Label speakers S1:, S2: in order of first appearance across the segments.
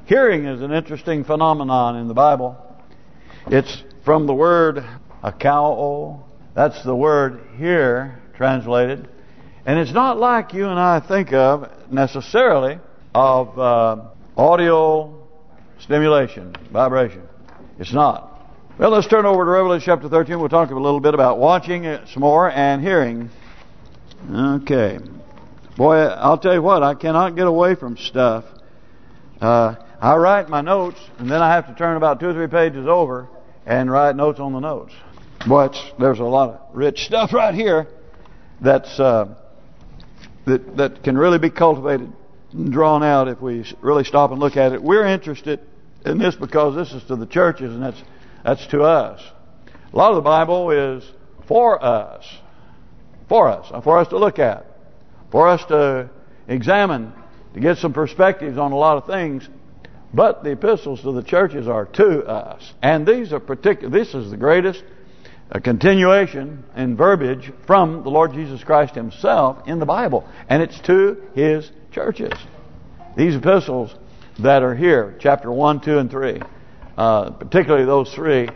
S1: Hearing is an interesting phenomenon in the Bible. It's from the word akao. That's the word hear translated. And it's not like you and I think of necessarily of audio stimulation, vibration. It's not. Well, let's turn over to Revelation chapter 13. We'll talk a little bit about watching some more and hearing. Okay. Boy, I'll tell you what, I cannot get away from stuff. I write my notes, and then I have to turn about 2 or 3 pages over and write notes on the notes. Boy, there's a lot of rich stuff right here that's that can really be cultivated and drawn out if we really stop and look at it. We're interested in this because this is to the churches, and that's to us. A lot of the Bible is for us to look at, for us to examine, to get some perspectives on a lot of things. But the epistles to the churches are to us, and these are particular. This is the greatest continuation in verbiage from the Lord Jesus Christ Himself in the Bible, and it's to His churches. These epistles that are here, chapter 1, 2, and 3, particularly those 3,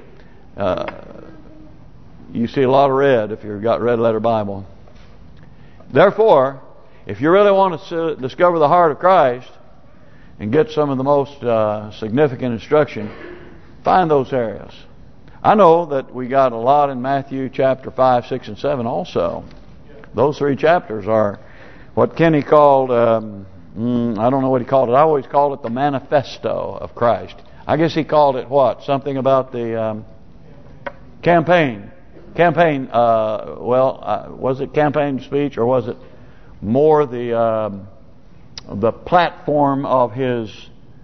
S1: you see a lot of red if you've got red letter Bible. Therefore, if you really want to discover the heart of Christ and get some of the most significant instruction, find those areas. I know that we got a lot in Matthew chapter 5, 6, and 7 also. Those 3 chapters are what Kenny called, I don't know what he called it. I always called it the manifesto of Christ. I guess he called it what? Something about the campaign. Was it campaign speech, or was it more the platform of his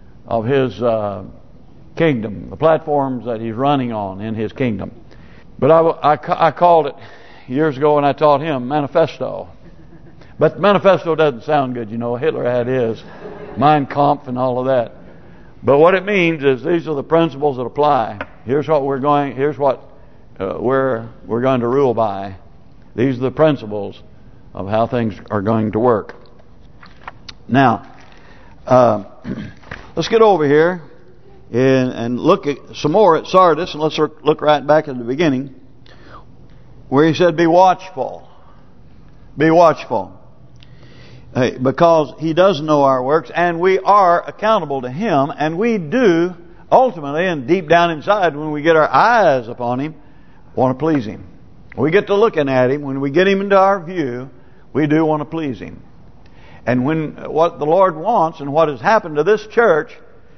S1: kingdom, the platforms that he's running on in his kingdom? But I called it years ago when I taught him manifesto. But manifesto doesn't sound good, you know. Hitler had his Mein Kampf and all of that. But what it means is these are the principles that apply. Here's what we're going. Here's what we're going to rule by. These are the principles of how things are going to work. Now, let's get over here and look at some more at Sardis, and let's look right back at the beginning, where he said, "Be watchful, be watchful." Because He does know our works, and we are accountable to Him, and we do ultimately, and deep down inside, when we get our eyes upon Him, want to please Him. We get to looking at Him, when we get Him into our view, we do want to please Him. And when what the Lord wants and what has happened to this church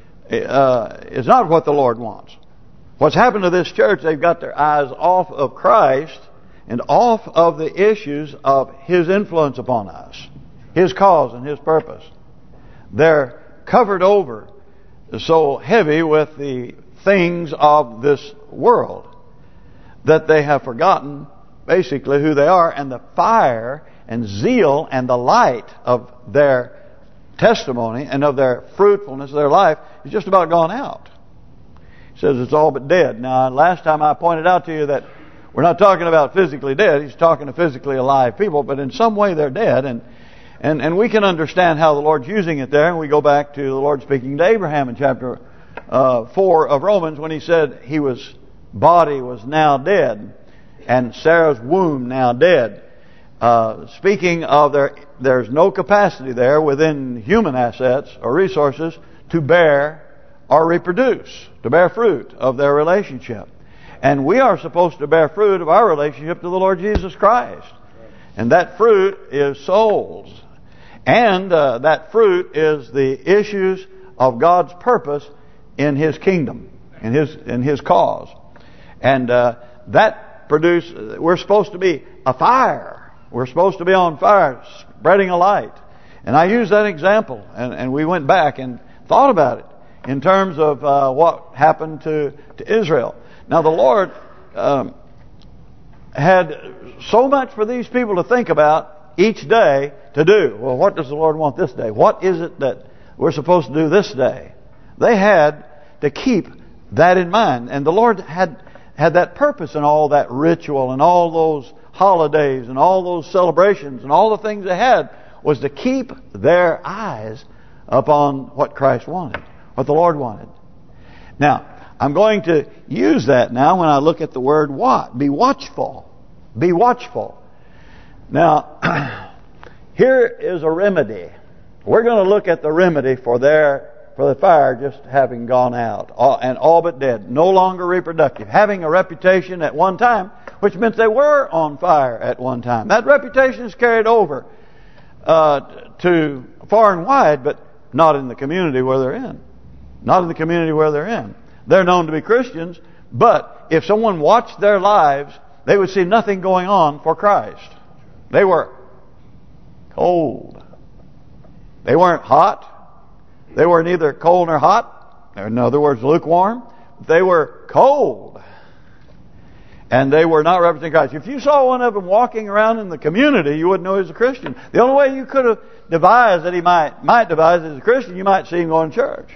S1: is not what the Lord wants. What's happened to this church, they've got their eyes off of Christ and off of the issues of His influence upon us, His cause and His purpose. They're covered over so heavy with the things of this world that they have forgotten basically who they are, and the fire and zeal and the light of their testimony and of their fruitfulness of their life is just about gone out. He says it's all but dead. Now, last time I pointed out to you that we're not talking about physically dead. He's talking to physically alive people, but in some way they're dead. And we can understand how the Lord's using it there. And we go back to the Lord speaking to Abraham in chapter 4 of Romans, when He said his body was now dead and Sarah's womb now dead. Speaking of there's no capacity there within human assets or resources to bear or reproduce, to bear fruit of their relationship. And we are supposed to bear fruit of our relationship to the Lord Jesus Christ. And that fruit is souls. And that fruit is the issues of God's purpose in His kingdom, in His cause. And that we're supposed to be a fire. We're supposed to be on fire, spreading a light. And I used that example, and we went back and thought about it in terms of what happened to Israel. Now the Lord had so much for these people to think about each day to do. Well, what does the Lord want this day? What is it that we're supposed to do this day? They had to keep that in mind. And the Lord had that purpose in all that ritual and all those holidays and all those celebrations and all the things they had, was to keep their eyes upon what Christ wanted, what the Lord wanted. Now, I'm going to use that now when I look at the word what. Be watchful. Be watchful. Now, here is a remedy. We're going to look at the remedy for the fire just having gone out and all but dead, no longer reproductive, having a reputation at one time, which meant they were on fire at one time. That reputation is carried over to far and wide, but not in the community where they're in. Not in the community where they're in. They're known to be Christians, but if someone watched their lives, they would see nothing going on for Christ. They were cold. They weren't hot. They were neither cold nor hot. In other words, lukewarm. They were cold. And they were not representing Christ. If you saw one of them walking around in the community, you wouldn't know he was a Christian. The only way you could have devised that he might devise as a Christian, you might see him going to church.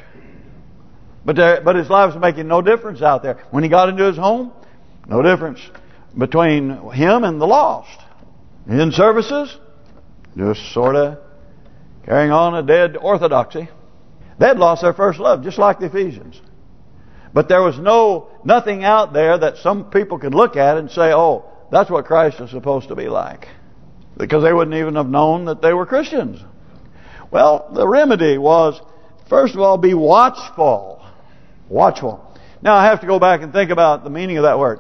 S1: But his life was making no difference out there. When he got into his home, no difference between him and the lost. In services, just sort of carrying on a dead orthodoxy. They'd lost their first love, just like the Ephesians. But there was nothing out there that some people could look at and say, oh, that's what Christ is supposed to be like. Because they wouldn't even have known that they were Christians. Well, the remedy was, first of all, be watchful. Watchful. Now I have to go back and think about the meaning of that word.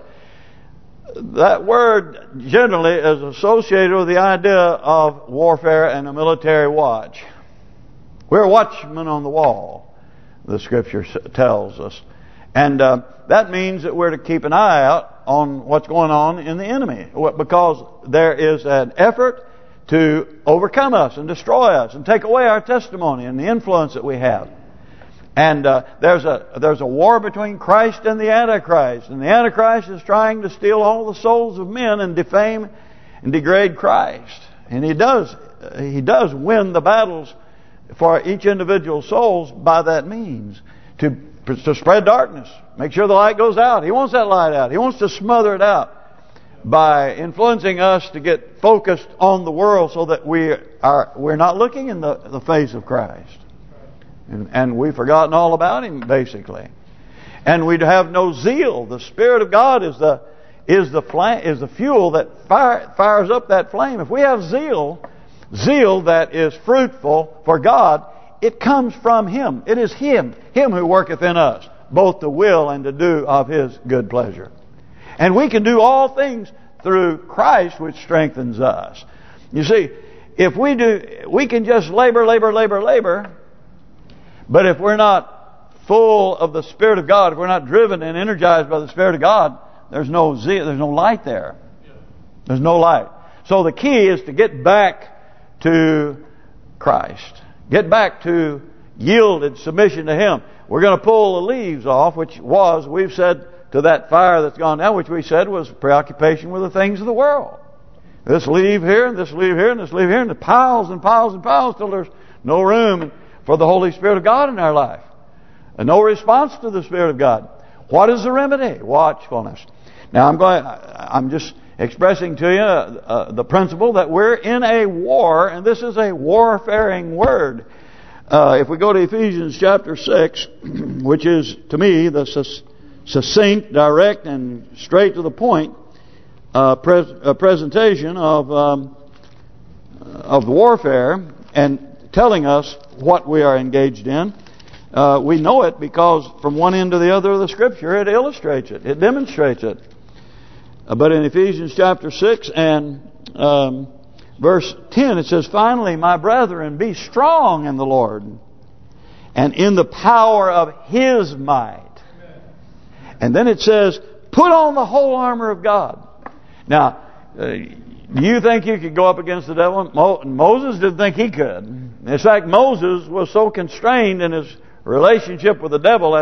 S1: That word generally is associated with the idea of warfare and a military watch. We're watchmen on the wall, the Scripture tells us. And that means that we're to keep an eye out on what's going on in the enemy. Because there is an effort to overcome us and destroy us and take away our testimony and the influence that we have. And there's a war between Christ and the Antichrist. And the Antichrist is trying to steal all the souls of men and defame and degrade Christ. And he does win the battles for each individual souls by that means. To spread darkness. Make sure the light goes out. He wants that light out. He wants to smother it out by influencing us to get focused on the world so that we're not looking in the face of Christ. And we've forgotten all about Him, basically. And we'd have no zeal. The Spirit of God is the fuel that fires up that flame. If we have zeal that is fruitful for God, it comes from Him. It is Him who worketh in us, both to will and to do of His good pleasure. And we can do all things through Christ, which strengthens us. You see, if we can just labor. But if we're not full of the Spirit of God, if we're not driven and energized by the Spirit of God, there's no zeal, there's no light there. There's no light. So the key is to get back to Christ. Get back to yielded submission to Him. We're going to pull the leaves off, which was, we've said, to that fire that's gone down, which we said was preoccupation with the things of the world. This leave here, and this leave here, and this leave here, and the piles and piles and piles till there's no room for the Holy Spirit of God in our life. And no response to the Spirit of God. What is the remedy? Watchfulness. Now I'm just expressing to you the principle that we're in a war, and this is a warfaring word. If we go to Ephesians chapter 6, which is, to me, the succinct, direct, and straight to the point presentation of warfare, and telling us what we are engaged in. We know it because from one end to the other of the Scripture, it illustrates it. It demonstrates it. But in Ephesians chapter 6 and verse 10, it says, "Finally, my brethren, be strong in the Lord and in the power of His might." And then it says, "Put on the whole armor of God." Now, do you think you could go up against the devil? Moses didn't think he could. In fact, Moses was so constrained in his relationship with the devil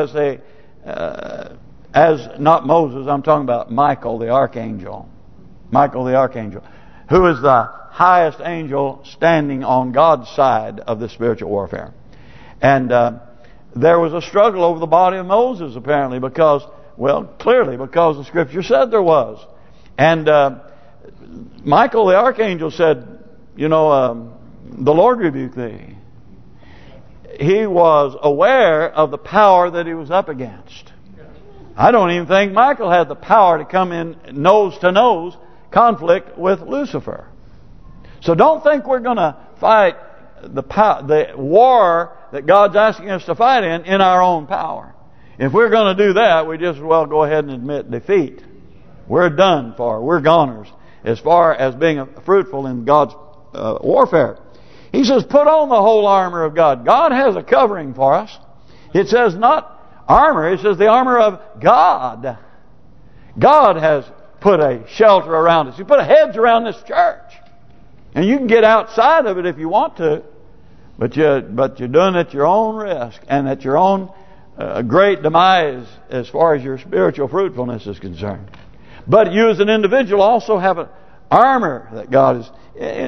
S1: as not Moses, I'm talking about Michael the archangel. Michael the archangel, who is the highest angel standing on God's side of the spiritual warfare. And there was a struggle over the body of Moses, apparently, clearly because the Scripture said there was. And Michael the archangel said, the Lord rebuke thee. he was aware of the power that he was up against. I don't even think Michael had the power to come in nose-to-nose conflict with Lucifer. So don't think we're going to fight the war that God's asking us to fight in our own power. If we're going to do that, we just as well go ahead and admit defeat. We're done for. We're goners as far as being fruitful in God's warfare. He says, put on the whole armor of God. God has a covering for us. It says not armor. It says the armor of God. God has put a shelter around us. He put a hedge around this church. And you can get outside of it if you want to. But you're doing it at your own risk and at your own great demise as far as your spiritual fruitfulness is concerned. But you as an individual also have an armor that God is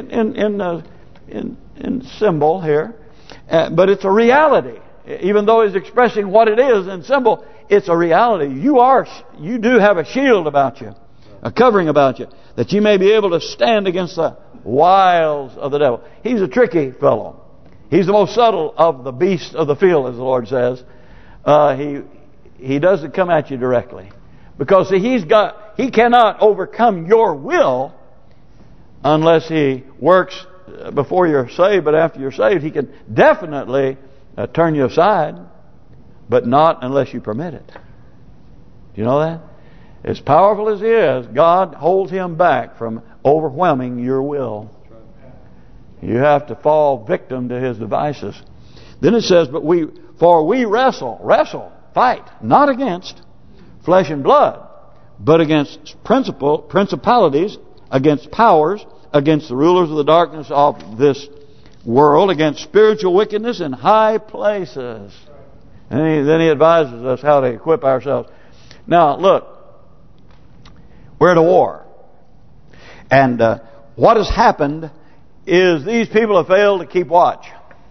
S1: in symbol here, but it's a reality. Even though he's expressing what it is in symbol, it's a reality. You do have a shield about you, a covering about you, that you may be able to stand against the wiles of the devil. He's a tricky fellow. He's the most subtle of the beasts of the field, as the Lord says. He doesn't come at you directly, because see, he cannot overcome your will unless he works before you're saved. But after you're saved, he can definitely turn you aside, but not unless you permit it. Do you know that? As powerful as he is, God holds him back from overwhelming your will. You have to fall victim to his devices. Then it says, but we wrestle, fight, not against flesh and blood, but against principalities, against powers, against the rulers of the darkness of this world, against spiritual wickedness in high places. And then he advises us how to equip ourselves. Now, look, we're at a war. And what has happened is these people have failed to keep watch.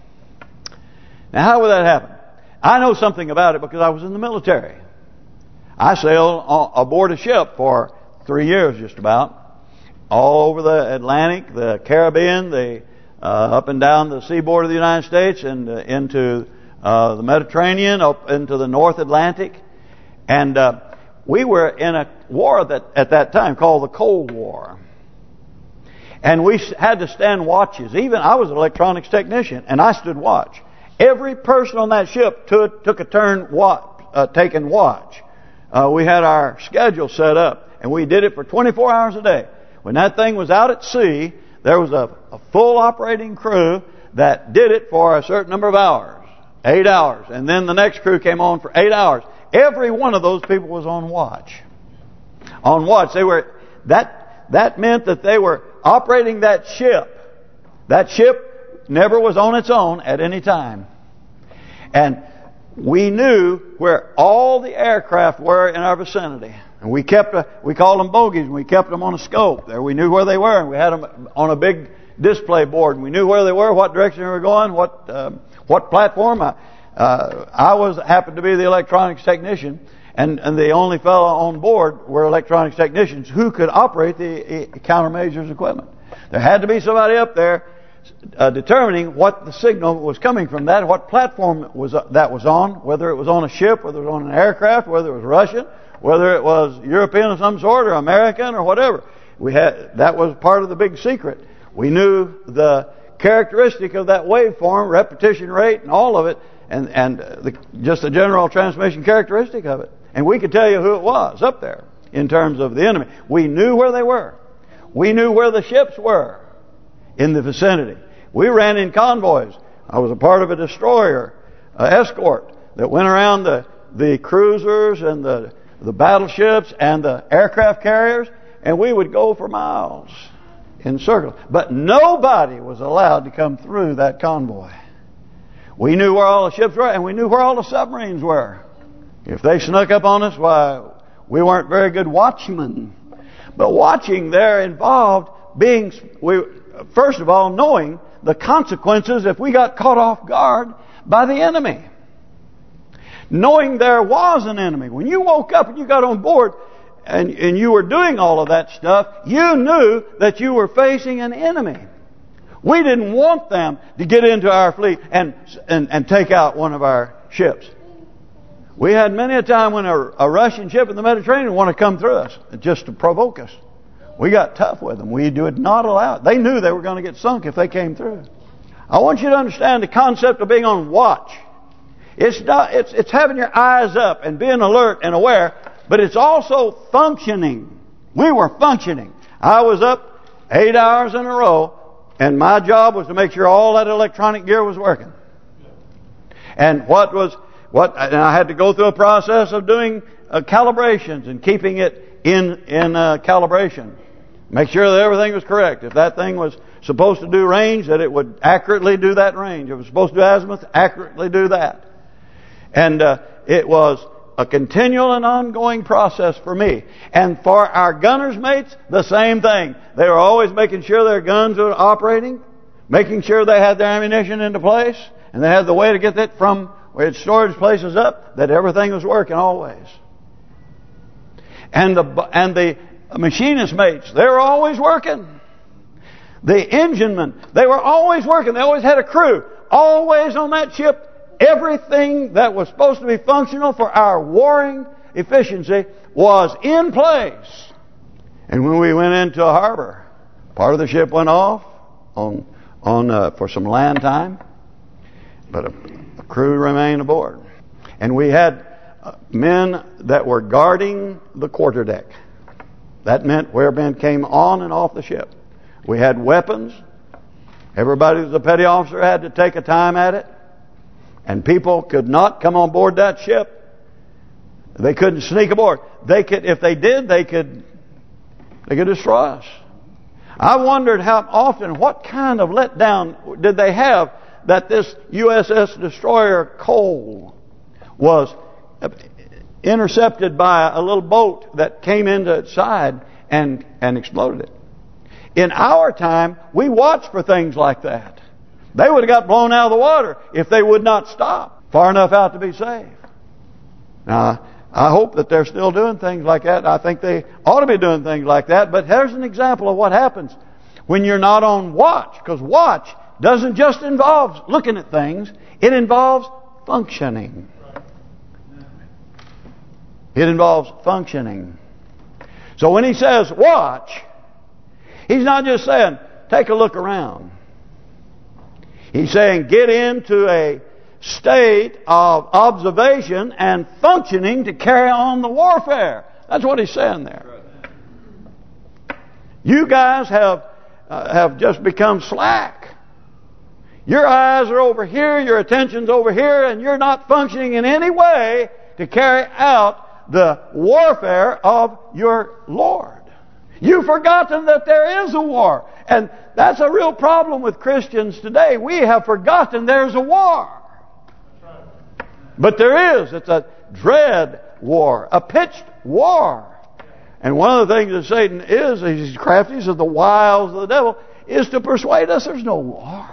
S1: Now, how would that happen? I know something about it because I was in the military. I sailed aboard a ship for 3 years just about, all over the Atlantic, the Caribbean, up and down the seaboard of the United States, and into the Mediterranean, up into the North Atlantic. And we were in a war that at that time called the Cold War. And we had to stand watches. Even I was an electronics technician, and I stood watch. Every person on that ship took a turn taking watch. We had our schedule set up, and we did it for 24 hours a day. When that thing was out at sea, there was a full operating crew that did it for a certain number of hours, 8 hours. And then the next crew came on for 8 hours. Every one of those people was on watch. On watch. That meant that they were operating that ship. That ship never was on its own at any time. And we knew where all the aircraft were in our vicinity. And we called them bogies, and we kept them on a scope there. We knew where they were, and we had them on a big display board. And we knew where they were, what direction they were going, what platform. I happened to be the electronics technician, and the only fellow on board were electronics technicians who could operate the countermeasures equipment. There had to be somebody up there determining what the signal was coming from that, what platform that was on, whether it was on a ship, whether it was on an aircraft, whether it was Russian, whether it was European of some sort or American or whatever. That was part of the big secret. We knew the characteristic of that waveform, repetition rate, and all of it, and just the general transmission characteristic of it. And we could tell you who it was up there in terms of the enemy. We knew where they were. We knew where the ships were in the vicinity. We ran in convoys. I was a part of a destroyer, escort, that went around the cruisers and the battleships and the aircraft carriers, and we would go for miles in circles. But nobody was allowed to come through that convoy. We knew where all the ships were, and we knew where all the submarines were. If they snuck up on us, why, we weren't very good watchmen. But watching there involved first of all, knowing the consequences if we got caught off guard by the enemy. Knowing there was an enemy. When you woke up and you got on board and you were doing all of that stuff, you knew that you were facing an enemy. We didn't want them to get into our fleet and take out one of our ships. We had many a time when a Russian ship in the Mediterranean wanted to come through us just to provoke us. We got tough with them. We did not allow it. They knew they were going to get sunk if they came through. I want you to understand the concept of being on watch. It's having your eyes up and being alert and aware, but it's also functioning. We were functioning. I was up 8 hours in a row, and my job was to make sure all that electronic gear was working. And and I had to go through a process of doing calibrations and keeping it in calibration. Make sure that everything was correct. If that thing was supposed to do range, that it would accurately do that range. If it was supposed to do azimuth, accurately do that. And it was a continual and ongoing process for me. And for our gunners' mates, the same thing. They were always making sure their guns were operating, making sure they had their ammunition into place, and they had the way to get it from where its storage places up, that everything was working always. And the machinist mates, they were always working. The enginemen, they were always working. They always had a crew. Always on that ship, everything that was supposed to be functional for our warring efficiency was in place. And when we went into a harbor, part of the ship went off for some land time, but a crew remained aboard. And we had men that were guarding the quarterdeck. That meant where men came on and off the ship. We had weapons. Everybody that was a petty officer had to take a time at it. And people could not come on board that ship. They couldn't sneak aboard. They could, if they did, they could destroy us. I wondered how often, what kind of letdown did they have that this USS Destroyer Cole was intercepted by a little boat that came into its side and exploded it. In our time, we watched for things like that. They would have got blown out of the water if they would not stop far enough out to be safe. Now, I hope that they're still doing things like that. I think they ought to be doing things like that. But here's an example of what happens when you're not on watch. Because watch doesn't just involve looking at things. It involves functioning. It involves functioning. So when he says watch, he's not just saying take a look around. He's saying get into a state of observation and functioning to carry on the warfare. That's what he's saying there. You guys have just become slack. Your eyes are over here, your attention's over here, and you're not functioning in any way to carry out the warfare of your Lord. You've forgotten that there is a war. And that's a real problem with Christians today. We have forgotten there's a war. But there is. It's a dread war, a pitched war. And one of the things that Satan is, he's crafty, is the wiles of the devil, is to persuade us there's no war.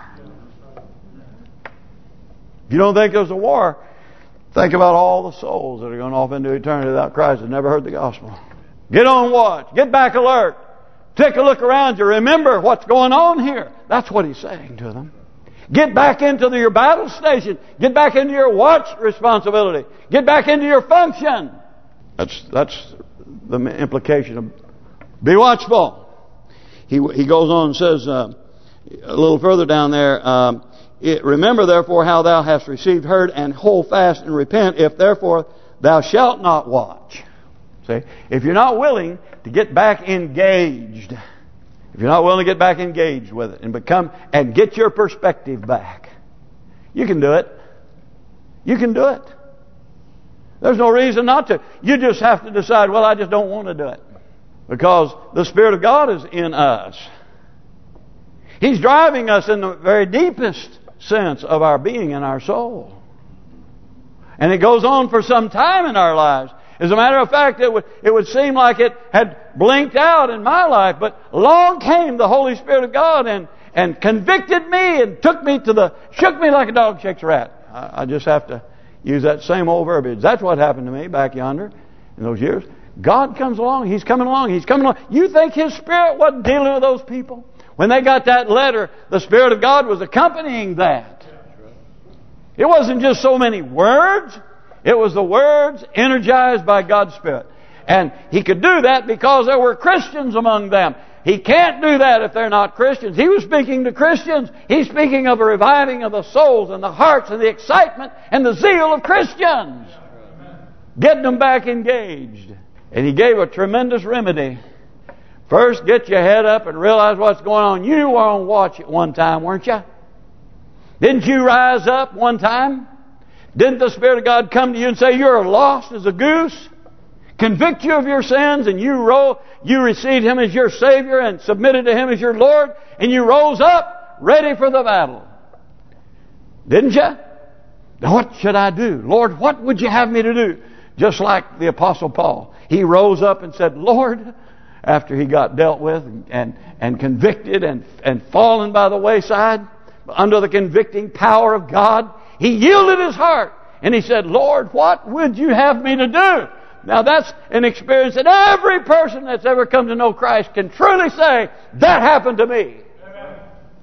S1: If you don't think there's a war, think about all the souls that are going off into eternity without Christ and never heard the gospel. Get on watch. Get back alert. Take a look around you. Remember what's going on here. That's what he's saying to them. Get back into your battle station. Get back into your watch responsibility. Get back into your function. That's the implication of be watchful. He goes on and says a little further down there, remember therefore how thou hast received, heard, and hold fast and repent, if therefore thou shalt not watch. See, if you're not willing to get back engaged, if you're not willing to get back engaged with it and get your perspective back, you can do it. You can do it. There's no reason not to. You just have to decide, well, I just don't want to do it. Because the Spirit of God is in us. He's driving us in the very deepest sense of our being and our soul. And it goes on for some time in our lives. As a matter of fact, it would seem like it had blinked out in my life, but along came the Holy Spirit of God and convicted me and shook me like a dog shakes a rat. I just have to use that same old verbiage. That's what happened to me back yonder in those years. God comes along. He's coming along. He's coming along. You think His Spirit wasn't dealing with those people? When they got that letter, the Spirit of God was accompanying that. It wasn't just so many words. It was the words energized by God's Spirit. And He could do that because there were Christians among them. He can't do that if they're not Christians. He was speaking to Christians. He's speaking of a reviving of the souls and the hearts and the excitement and the zeal of Christians. Getting them back engaged. And He gave a tremendous remedy. First, get your head up and realize what's going on. You were on watch at one time, weren't you? Didn't you rise up one time? Didn't the Spirit of God come to you and say, you're lost as a goose? Convict you of your sins, and you received Him as your Savior and submitted to Him as your Lord, and you rose up ready for the battle. Didn't you? Now what should I do? Lord, what would you have me to do? Just like the Apostle Paul. He rose up and said, Lord, after he got dealt with and convicted and fallen by the wayside, under the convicting power of God, he yielded his heart. And he said, Lord, what would you have me to do? Now that's an experience that every person that's ever come to know Christ can truly say, that happened to me. Amen.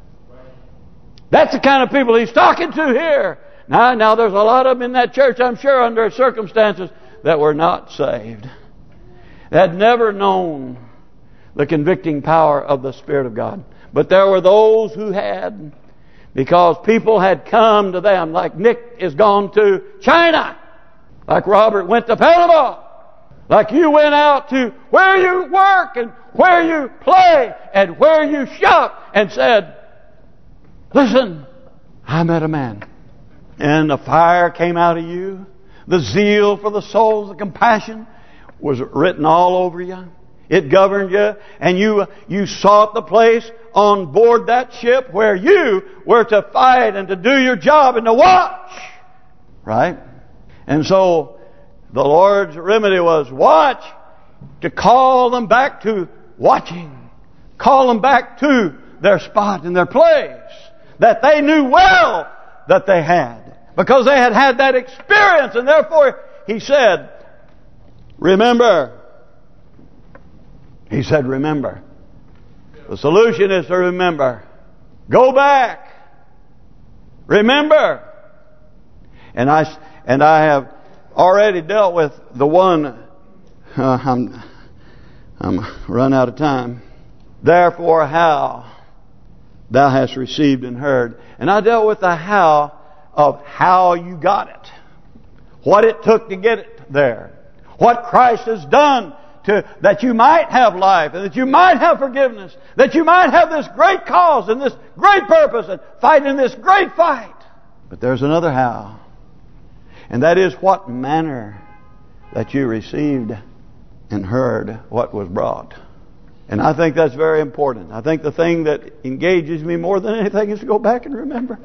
S1: That's the kind of people He's talking to here. Now there's a lot of them in that church, I'm sure, under circumstances that were not saved. That had never known the convicting power of the Spirit of God. But there were those who had, because people had come to them, like Nick is gone to China, like Robert went to Panama, like you went out to where you work and where you play and where you shop and said, listen, I met a man. And the fire came out of you. The zeal for the souls, the compassion was written all over you. It governed you. And you sought the place on board that ship where you were to fight and to do your job and to watch. Right? And so the Lord's remedy was watch, to call them back to watching. Call them back to their spot and their place that they knew well that they had. Because they had had that experience, and therefore He said, remember. He said, remember. The solution is to remember. Go back. Remember. And I have already dealt with the one. I'm run out of time. Therefore, how thou hast received and heard. And I dealt with the how of how you got it. What it took to get it there. What Christ has done that you might have life and that you might have forgiveness. That you might have this great cause and this great purpose and fight in this great fight. But there's another how. And that is what manner that you received and heard what was brought. And I think that's very important. I think the thing that engages me more than anything is to go back and remember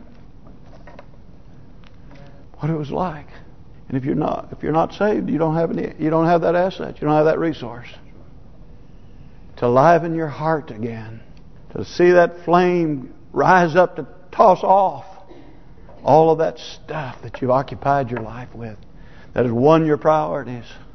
S1: what it was like. And if you're not saved, you don't have that asset. You don't have that resource to liven your heart again, to see that flame rise up, to toss off all of that stuff that you've occupied your life with, that has won your priorities.